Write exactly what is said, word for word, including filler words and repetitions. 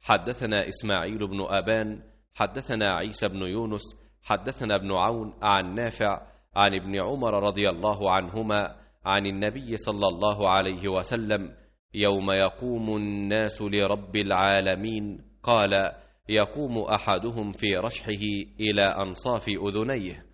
حدثنا إسماعيل بن أبان حدثنا عيسى بن يونس حدثنا ابن عون عن نافع عن ابن عمر رضي الله عنهما عن النبي صلى الله عليه وسلم يوم يقوم الناس لرب العالمين قال: يقوم أحدهم في رشحه إلى أنصاف أذنيه